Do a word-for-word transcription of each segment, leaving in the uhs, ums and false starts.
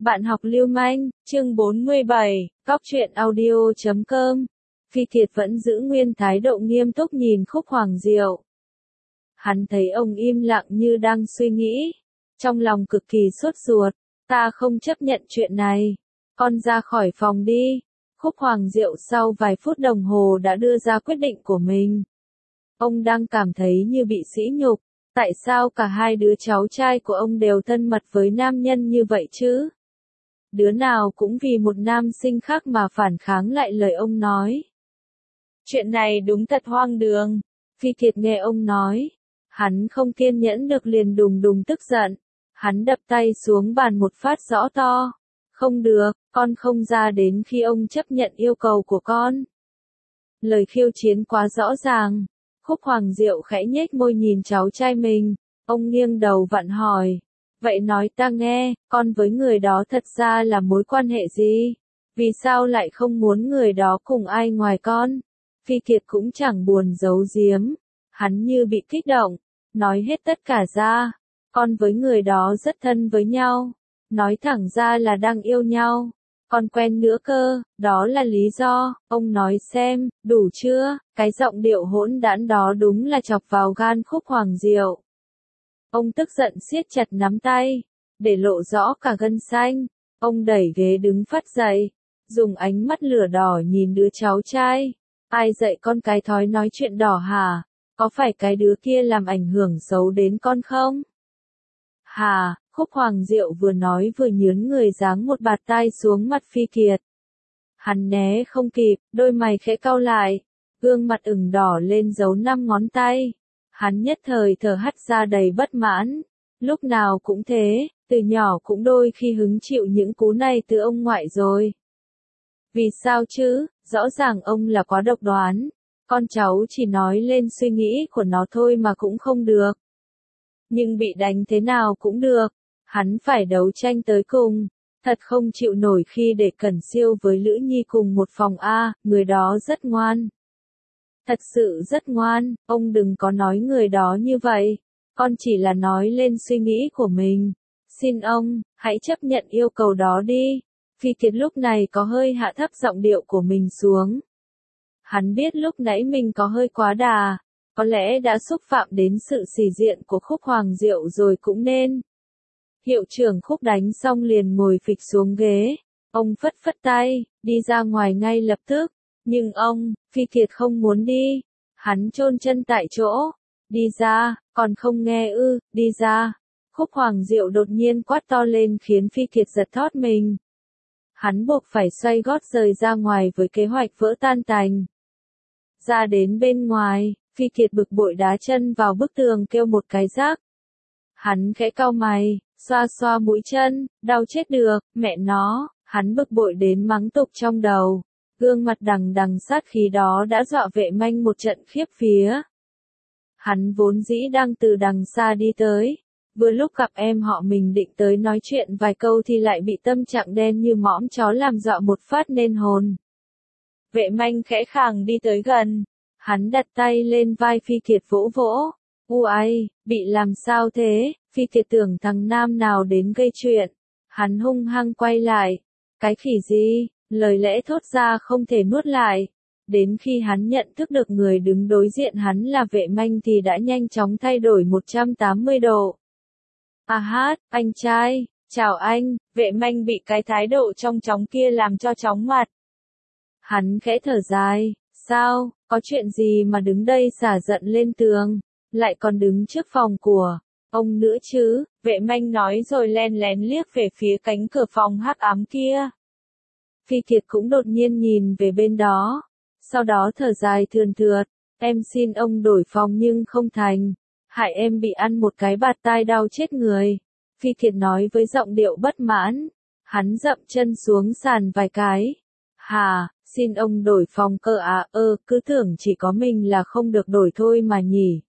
Bạn học lưu manh, chương bốn mươi bảy, cóc truyện audio chấm com. Phi Thiệt vẫn giữ nguyên thái độ nghiêm túc nhìn Khúc Hoàng Diệu. Hắn thấy ông im lặng như đang suy nghĩ. Trong lòng cực kỳ sốt ruột. Ta không chấp nhận chuyện này. Con ra khỏi phòng đi. Khúc Hoàng Diệu sau vài phút đồng hồ đã đưa ra quyết định của mình. Ông đang cảm thấy như bị sỉ nhục. Tại sao cả hai đứa cháu trai của ông đều thân mật với nam nhân như vậy chứ? Đứa nào cũng vì một nam sinh khác mà phản kháng lại lời ông nói. Chuyện này đúng thật hoang đường. Phi Thiệt nghe ông nói. Hắn không kiên nhẫn được liền đùng đùng tức giận. Hắn đập tay xuống bàn một phát rõ to. Không được, con không ra đến khi ông chấp nhận yêu cầu của con. Lời khiêu chiến quá rõ ràng. Khúc Hoàng Diệu khẽ nhếch môi nhìn cháu trai mình. Ông nghiêng đầu vặn hỏi. Vậy nói ta nghe, con với người đó thật ra là mối quan hệ gì? Vì sao lại không muốn người đó cùng ai ngoài con? Phi Thiệt cũng chẳng buồn giấu giếm. Hắn như bị kích động. Nói hết tất cả ra. Con với người đó rất thân với nhau. Nói thẳng ra là đang yêu nhau. Còn quen nữa cơ, đó là lý do. Ông nói xem, đủ chưa? Cái giọng điệu hỗn đản đó đúng là chọc vào gan Khúc Hoàng Diệu. Ông tức giận siết chặt nắm tay, để lộ rõ cả gân xanh. Ông đẩy ghế đứng phắt dậy, dùng ánh mắt lửa đỏ nhìn đứa cháu trai. Ai dạy con cái thói nói chuyện đỏ hả? Có phải cái đứa kia làm ảnh hưởng xấu đến con không? Hà, Khúc Hoàng Diệu vừa nói vừa nhướn người giáng một bạt tai xuống mặt Phi Thiệt. Hắn né không kịp, đôi mày khẽ cau lại, gương mặt ửng đỏ lên dấu năm ngón tay. Hắn nhất thời thở hắt ra đầy bất mãn. Lúc nào cũng thế, từ nhỏ cũng đôi khi hứng chịu những cú này từ ông ngoại rồi. Vì sao chứ, rõ ràng ông là quá độc đoán. Con cháu chỉ nói lên suy nghĩ của nó thôi mà cũng không được. Nhưng bị đánh thế nào cũng được. Hắn phải đấu tranh tới cùng. Thật không chịu nổi khi để Cẩn Siêu với Lữ Nhi cùng một phòng A, người đó rất ngoan. Thật sự rất ngoan, ông đừng có nói người đó như vậy. Con chỉ là nói lên suy nghĩ của mình. Xin ông, hãy chấp nhận yêu cầu đó đi. Phi Thiệt lúc này có hơi hạ thấp giọng điệu của mình xuống. Hắn biết lúc nãy mình có hơi quá đà. Có lẽ đã xúc phạm đến sự sĩ diện của Khúc Hoàng Diệu rồi cũng nên. Hiệu trưởng Khúc đánh xong liền ngồi phịch xuống ghế. Ông phất phất tay, đi ra ngoài ngay lập tức. Nhưng ông, Phi Thiệt không muốn đi. Hắn chôn chân tại chỗ. Đi ra, còn không nghe ư, đi ra. Khúc Hoàng Diệu đột nhiên quát to lên khiến Phi Thiệt giật thót mình. Hắn buộc phải xoay gót rời ra ngoài với kế hoạch vỡ tan tành. Ra đến bên ngoài, Phi Thiệt bực bội đá chân vào bức tường kêu một cái rác. Hắn khẽ cau mày, xoa xoa mũi chân, đau chết được, mẹ nó, hắn bực bội đến mắng tục trong đầu. Gương mặt đằng đằng sát khí đó đã dọa Vệ Manh một trận khiếp vía. Hắn vốn dĩ đang từ đằng xa đi tới. Vừa lúc gặp em họ mình định tới nói chuyện vài câu thì lại bị tâm trạng đen như mõm chó làm dọa một phát nên hồn. Vệ Manh khẽ khàng đi tới gần. Hắn đặt tay lên vai Phi Thiệt vỗ vỗ. Uầy, bị làm sao thế? Phi Thiệt tưởng thằng nam nào đến gây chuyện. Hắn hung hăng quay lại. Cái khỉ gì? Lời lẽ thốt ra không thể nuốt lại. Đến khi hắn nhận thức được người đứng đối diện hắn là Vệ Manh thì đã nhanh chóng thay đổi một trăm tám mươi độ. À hát, anh trai, chào anh. Vệ Manh bị cái thái độ trong chóng kia làm cho chóng mặt. Hắn khẽ thở dài. Sao, có chuyện gì mà đứng đây xả giận lên tường, lại còn đứng trước phòng của ông nữa chứ? Vệ Manh nói rồi len lén liếc về phía cánh cửa phòng hắc ám kia. Phi Thiệt cũng đột nhiên nhìn về bên đó, sau đó thở dài thườn thượt, em xin ông đổi phòng nhưng không thành, hại em bị ăn một cái bạt tai đau chết người. Phi Thiệt nói với giọng điệu bất mãn, hắn dậm chân xuống sàn vài cái. Hà, xin ông đổi phòng cơ à, ơ, cứ tưởng chỉ có mình là không được đổi thôi mà nhỉ.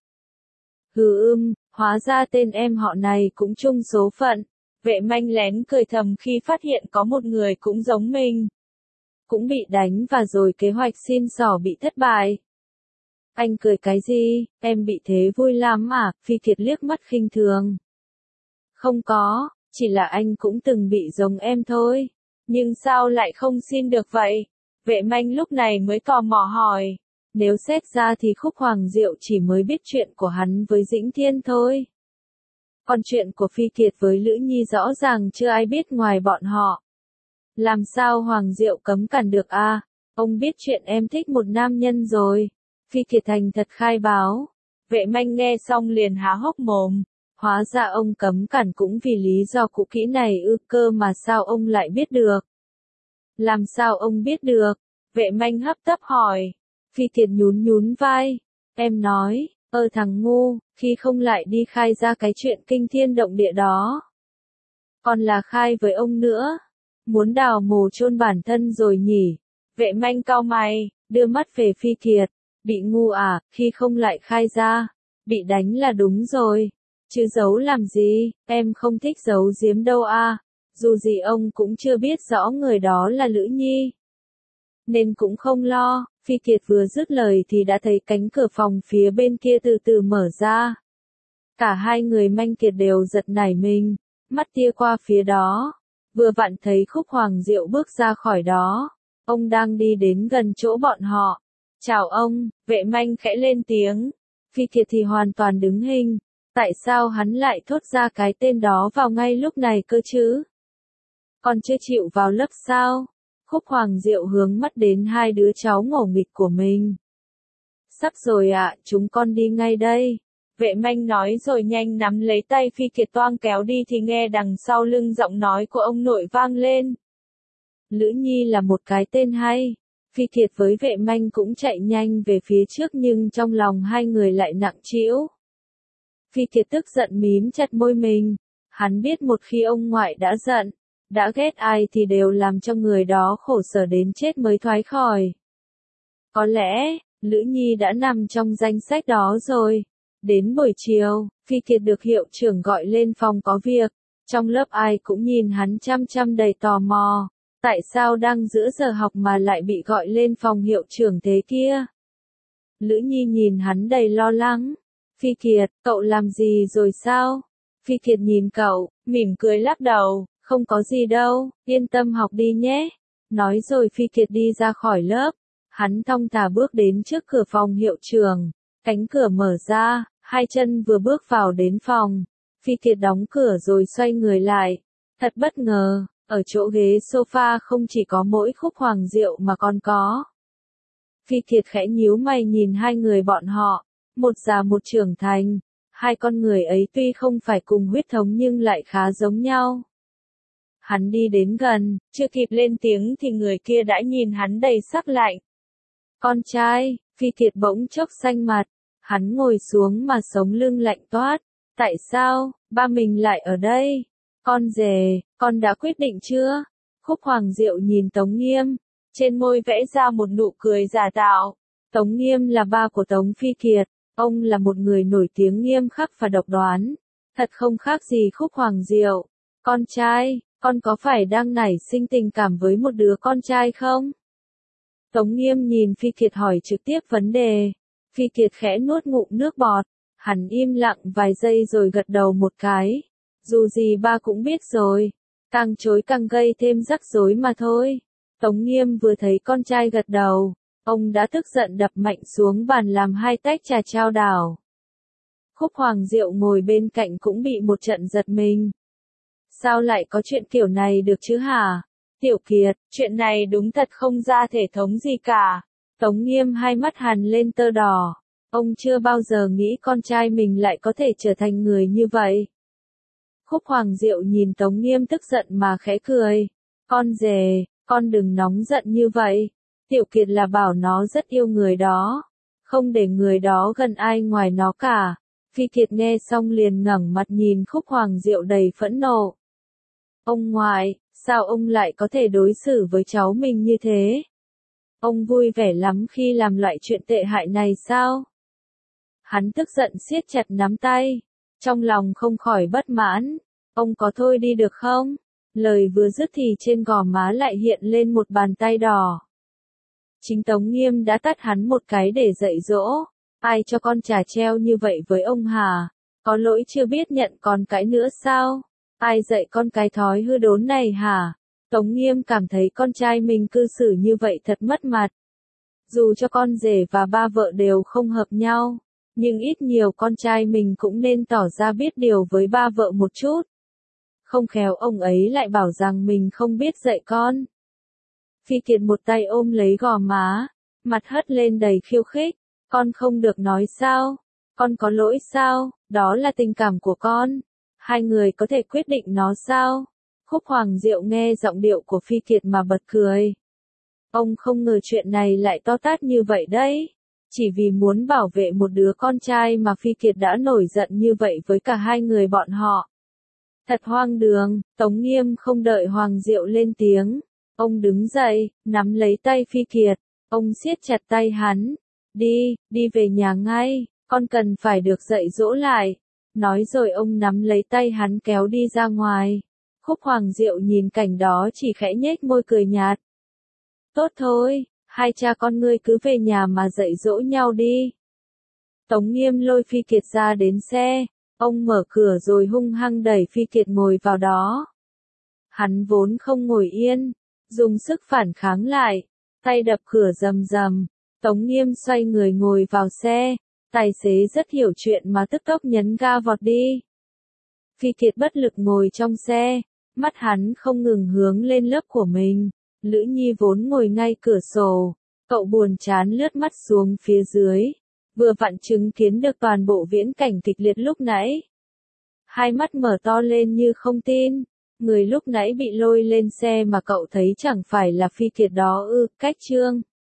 Hừ ưm, hóa ra tên em họ này cũng chung số phận. Vệ Manh lén cười thầm khi phát hiện có một người cũng giống mình. Cũng bị đánh và rồi kế hoạch xin xỏ bị thất bại. Anh cười cái gì, em bị thế vui lắm à? Phi Thiệt liếc mắt khinh thường. Không có, Chỉ là anh cũng từng bị giống em thôi. Nhưng sao lại không xin được vậy? Vệ Manh lúc này mới tò mò hỏi. Nếu xét ra thì Khúc Hoàng Diệu chỉ mới biết chuyện của hắn với Dĩnh Thiên thôi. Còn chuyện của Phi Kiệt với Lữ Nhi rõ ràng chưa ai biết ngoài bọn họ. Làm sao Hoàng Diệu cấm cản được a? À? Ông biết chuyện em thích một nam nhân rồi. Phi Kiệt thành thật khai báo. Vệ Manh nghe xong liền há hốc mồm. Hóa ra ông cấm cản cũng vì lý do cũ kỹ này ư, cơ mà sao ông lại biết được? Làm sao ông biết được? Vệ Manh hấp tấp hỏi. Phi Kiệt nhún nhún vai. Em nói, ơ thằng ngu, khi không lại đi khai ra cái chuyện kinh thiên động địa đó. Còn là khai với ông nữa. Muốn đào mồ chôn bản thân rồi nhỉ? Vệ Manh cau mày, đưa mắt về Phi Kiệt. Bị ngu à, khi không lại khai ra. Bị đánh là đúng rồi. Chứ giấu làm gì, em không thích giấu giếm đâu a. À. Dù gì ông cũng chưa biết rõ người đó là Lữ Nhi. Nên cũng không lo. Phi Kiệt vừa dứt lời thì đã thấy cánh cửa phòng phía bên kia từ từ mở ra. Cả hai người Manh Kiệt đều giật nảy mình, mắt tia qua phía đó. Vừa vặn thấy Khúc Hoàng Diệu bước ra khỏi đó. Ông đang đi đến gần chỗ bọn họ. Chào ông, Vệ Manh khẽ lên tiếng. Phi Kiệt thì hoàn toàn đứng hình. Tại sao hắn lại thốt ra cái tên đó vào ngay lúc này cơ chứ? Còn chưa chịu vào lớp sao? Khúc Hoàng Diệu hướng mắt đến hai đứa cháu ngổ nghịch của mình. Sắp rồi ạ, à, chúng con đi ngay đây. Vệ Manh nói rồi nhanh nắm lấy tay Phi Kiệt toang kéo đi thì nghe đằng sau lưng giọng nói của ông nội vang lên. Lữ Nhi là một cái tên hay. Phi Kiệt với Vệ Manh cũng chạy nhanh về phía trước nhưng trong lòng hai người lại nặng trĩu. Phi Kiệt tức giận mím chặt môi mình. Hắn biết một khi ông ngoại đã giận, đã ghét ai thì đều làm cho người đó khổ sở đến chết mới thoái khỏi. Có lẽ, Lữ Nhi đã nằm trong danh sách đó rồi. Đến buổi chiều, Phi Kiệt được hiệu trưởng gọi lên phòng có việc. Trong lớp ai cũng nhìn hắn chăm chăm đầy tò mò. Tại sao đang giữa giờ học mà lại bị gọi lên phòng hiệu trưởng thế kia? Lữ Nhi nhìn hắn đầy lo lắng. Phi Kiệt, cậu làm gì rồi sao? Phi Kiệt nhìn cậu, mỉm cười lắc đầu, không có gì đâu, yên tâm học đi nhé. Nói rồi Phi Kiệt đi ra khỏi lớp. Hắn thong thả bước đến trước cửa phòng hiệu trưởng. Cánh cửa mở ra, hai chân vừa bước vào đến phòng. Phi Kiệt đóng cửa rồi xoay người lại. Thật bất ngờ, ở chỗ ghế sofa không chỉ có mỗi Khúc Hoàng Diệu mà còn có. Phi Kiệt khẽ nhíu mày nhìn hai người bọn họ. Một già một trưởng thành. Hai con người ấy tuy không phải cùng huyết thống nhưng lại khá giống nhau. Hắn đi đến gần, chưa kịp lên tiếng thì người kia đã nhìn hắn đầy sắc lạnh. Con trai, Phi Kiệt bỗng chốc xanh mặt. Hắn ngồi xuống mà sống lưng lạnh toát. Tại sao, ba mình lại ở đây? Con rể, con đã quyết định chưa? Khúc Hoàng Diệu nhìn Tống Nghiêm. Trên môi vẽ ra một nụ cười giả tạo. Tống Nghiêm là ba của Tống Phi Kiệt. Ông là một người nổi tiếng nghiêm khắc và độc đoán. Thật không khác gì Khúc Hoàng Diệu. Con trai, con có phải đang nảy sinh tình cảm với một đứa con trai không? Tống Nghiêm nhìn Phi Kiệt hỏi trực tiếp vấn đề. Phi Kiệt khẽ nuốt ngụm nước bọt. Hắn im lặng vài giây rồi gật đầu một cái. Dù gì ba cũng biết rồi. Càng chối càng gây thêm rắc rối mà thôi. Tống Nghiêm vừa thấy con trai gật đầu. Ông đã tức giận đập mạnh xuống bàn làm hai tách trà trao đảo. Khúc Hoàng Diệu ngồi bên cạnh cũng bị một trận giật mình. Sao lại có chuyện kiểu này được chứ hả? Tiểu Kiệt, chuyện này đúng thật không ra thể thống gì cả. Tống Nghiêm hai mắt hằn lên tơ đỏ. Ông chưa bao giờ nghĩ con trai mình lại có thể trở thành người như vậy. Khúc Hoàng Diệu nhìn Tống Nghiêm tức giận mà khẽ cười. Con rể, con đừng nóng giận như vậy. Tiểu Kiệt là bảo nó rất yêu người đó. Không để người đó gần ai ngoài nó cả. Phi Kiệt nghe xong liền ngẩng mặt nhìn Khúc Hoàng Diệu đầy phẫn nộ. Ông ngoại, sao ông lại có thể đối xử với cháu mình như thế? Ông vui vẻ lắm khi làm loại chuyện tệ hại này sao? Hắn tức giận siết chặt nắm tay. Trong lòng không khỏi bất mãn. Ông có thôi đi được không? Lời vừa dứt thì trên gò má lại hiện lên một bàn tay đỏ. Chính Tống Nghiêm đã tát hắn một cái để dạy dỗ. Ai cho con trà treo như vậy với ông hả? Có lỗi chưa biết nhận còn cãi nữa sao? Ai dạy con cái thói hư đốn này hả? Tống Nghiêm cảm thấy con trai mình cư xử như vậy thật mất mặt. Dù cho con rể và ba vợ đều không hợp nhau, nhưng ít nhiều con trai mình cũng nên tỏ ra biết điều với ba vợ một chút. Không khéo ông ấy lại bảo rằng mình không biết dạy con. Phi Kiệt một tay ôm lấy gò má, mặt hất lên đầy khiêu khích. Con không được nói sao? Con có lỗi sao? Đó là tình cảm của con. Hai người có thể quyết định nó sao? Khúc Hoàng Diệu nghe giọng điệu của Phi Kiệt mà bật cười. Ông không ngờ chuyện này lại to tát như vậy đấy. Chỉ vì muốn bảo vệ một đứa con trai mà Phi Kiệt đã nổi giận như vậy với cả hai người bọn họ. Thật hoang đường. Tống Nghiêm không đợi Hoàng Diệu lên tiếng. Ông đứng dậy, nắm lấy tay Phi Kiệt. Ông siết chặt tay hắn. Đi, đi về nhà ngay, con cần phải được dạy dỗ lại. Nói rồi ông nắm lấy tay hắn kéo đi ra ngoài. Khúc Hoàng Diệu nhìn cảnh đó chỉ khẽ nhếch môi cười nhạt. Tốt thôi, hai cha con ngươi cứ về nhà mà dạy dỗ nhau đi. Tống Nghiêm lôi Phi Kiệt ra đến xe. Ông mở cửa rồi hung hăng đẩy Phi Kiệt ngồi vào đó. Hắn vốn không ngồi yên, dùng sức phản kháng lại, tay đập cửa rầm rầm. Tống Nghiêm xoay người ngồi vào xe, tài xế rất hiểu chuyện mà tức tốc nhấn ga vọt đi. Phi Kiệt bất lực ngồi trong xe, mắt hắn không ngừng hướng lên lớp của mình. Lữ Nhi vốn ngồi ngay cửa sổ, cậu buồn chán lướt mắt xuống phía dưới, vừa vặn chứng kiến được toàn bộ viễn cảnh kịch liệt lúc nãy. Hai mắt mở to lên như không tin, người lúc nãy bị lôi lên xe mà cậu thấy chẳng phải là Phi Kiệt đó ư? Cách chương